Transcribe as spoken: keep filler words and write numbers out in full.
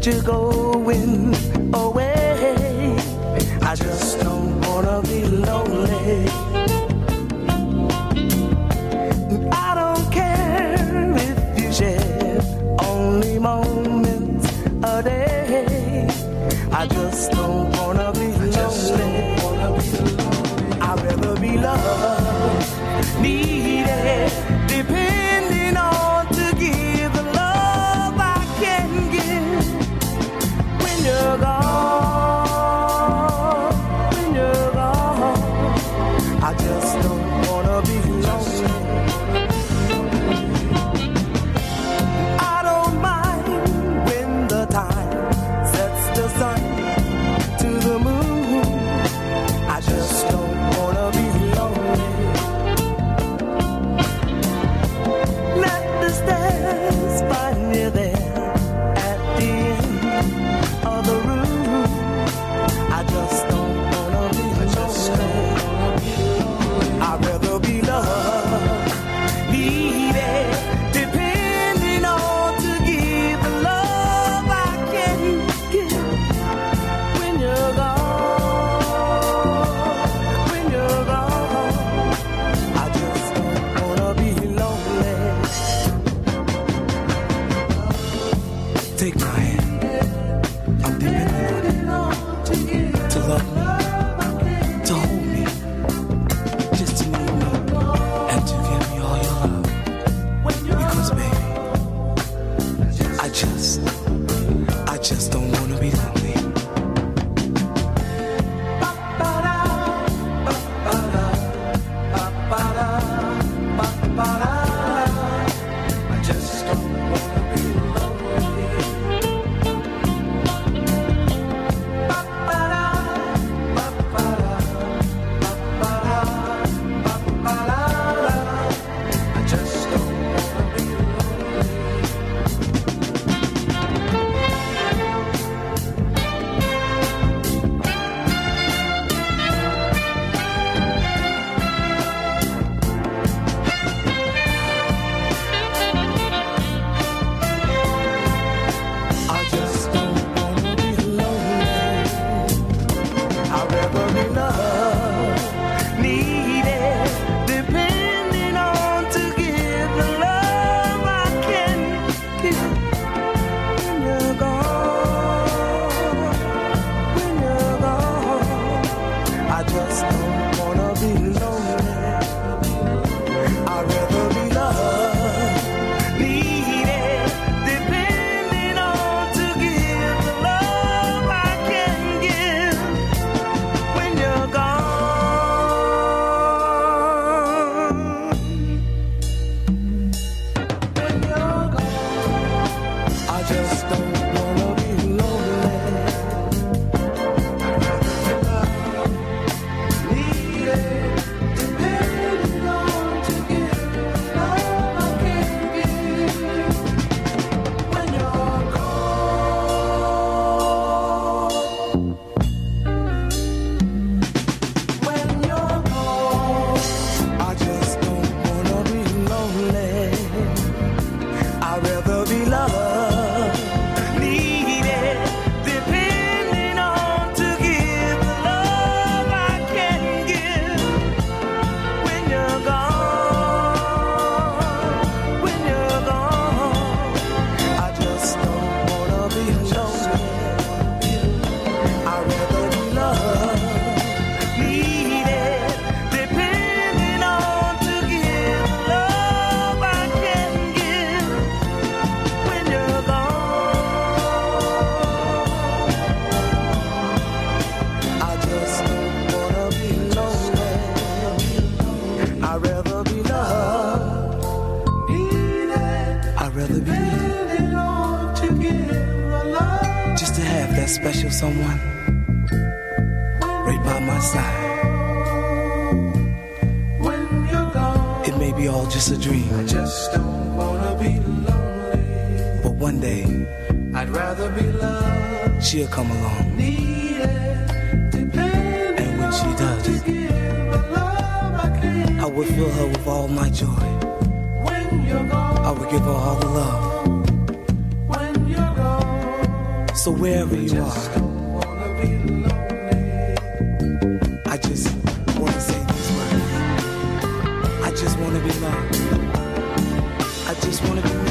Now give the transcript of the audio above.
you're going away. I just don't wanna be lonely. I don't care if you share only moments a day. I just don't wanna be lonely. I'd rather be loved, needed, depending on to give the love I can give. When you're gone, when you're gone, I just don't wanna be lonely. I don't mind when the time sets the sun to the moon. I just don't wanna be lonely. Let the stairs find you there at the end of the room. I just don't wanna be lonely. I'd rather be loved, needed, depending on to give the love I can give. When you're gone, when you're gone, I just don't wanna be lonely. Take my hand, I'm depending on it to love me, to hold me, just to need me, and to give me all your love. Because baby, I just, I just don't wanna be lonely. I just don't wanna be lonely. I just don't wanna be lonely. I just don't wanna be lonely. I'd rather be loved, needed, depending on to give the love I can give. When you're gone, when you're gone, I just don't wanna be lonely. I'd rather be loved, needed, depending on to give the love I can give. When you're gone, when you're gone, I just don't wanna be lonely. I'd rather be loved, needed, depending on to give the love I can give. When you're gone, when you're gone, I just don't wanna be lonely. I'd rather be loved, needed, depending on to give the love I can give. When you're gone, when you're gone, I just don't wanna be lonely. I'd rather be loved, needed, depending on to give the love I can give. When you're gone, I just don't wanna be lonely. I'd rather be loved, needed, I'd rather be depending on to give the love. Just to have that special someone right by my side. When you're gone, it may be all just a dream. I just don't wanna be lonely. But one day, I'd rather be loved. She'll come along. Needed, depending and when she does, to give the love I can. I would fill her with all my joy. When you're gone, I would give her all the love. When you're gone, so So wherever you are, I just want to say these words. I just want to be loved. I just want to be